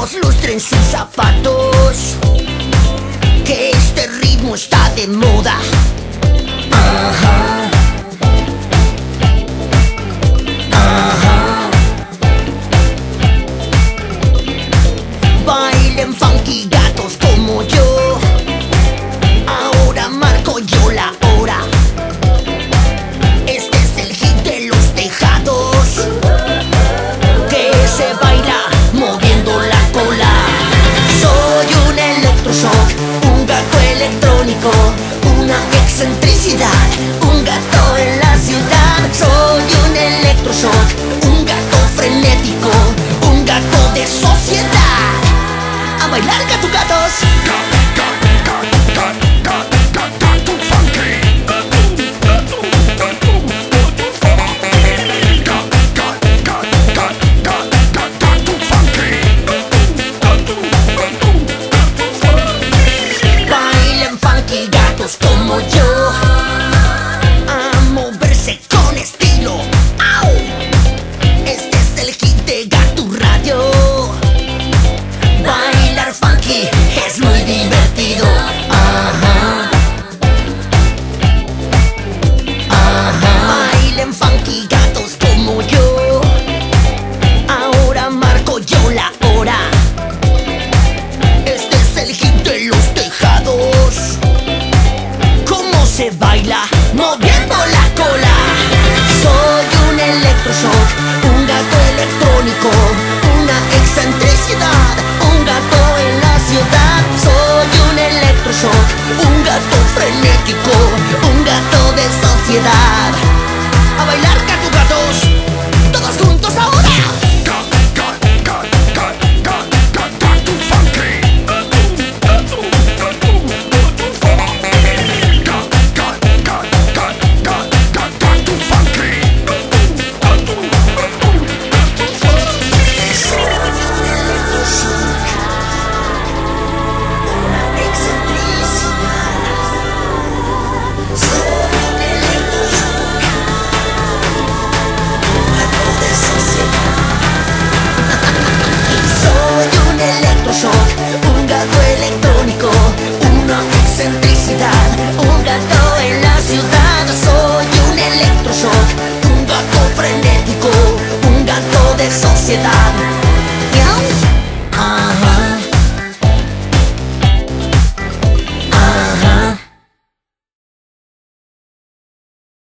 todos lustren sus zapatos, que este ritmo está de moda. Ajá. Ajá. Bailen funky gatos como yo. Ahora marco yo la hora. Este es el hit de los tejados, que se baila moviendo la cola. Soy un electroshock, un gato electrónico, una excentricidad, un gato en la ciudad. Soy un electroshock, un gato frenético, un gato de sociedad. A bailar, gato, gatos. Como yo, a moverse con estilo. ¡Au! Este es el hit de Gato Radio. Bailar funky es muy divertido. Ajá. Ajá. Bailen funky gatos como yo. Ahora marco yo la hora. Este es el hit de los tejados. Se baila moviendo la cola. Soy un electroshock, un gato electrónico, una excentricidad, un gato en la ciudad. Soy un electroshock, un gato frenético, un gato de sociedad.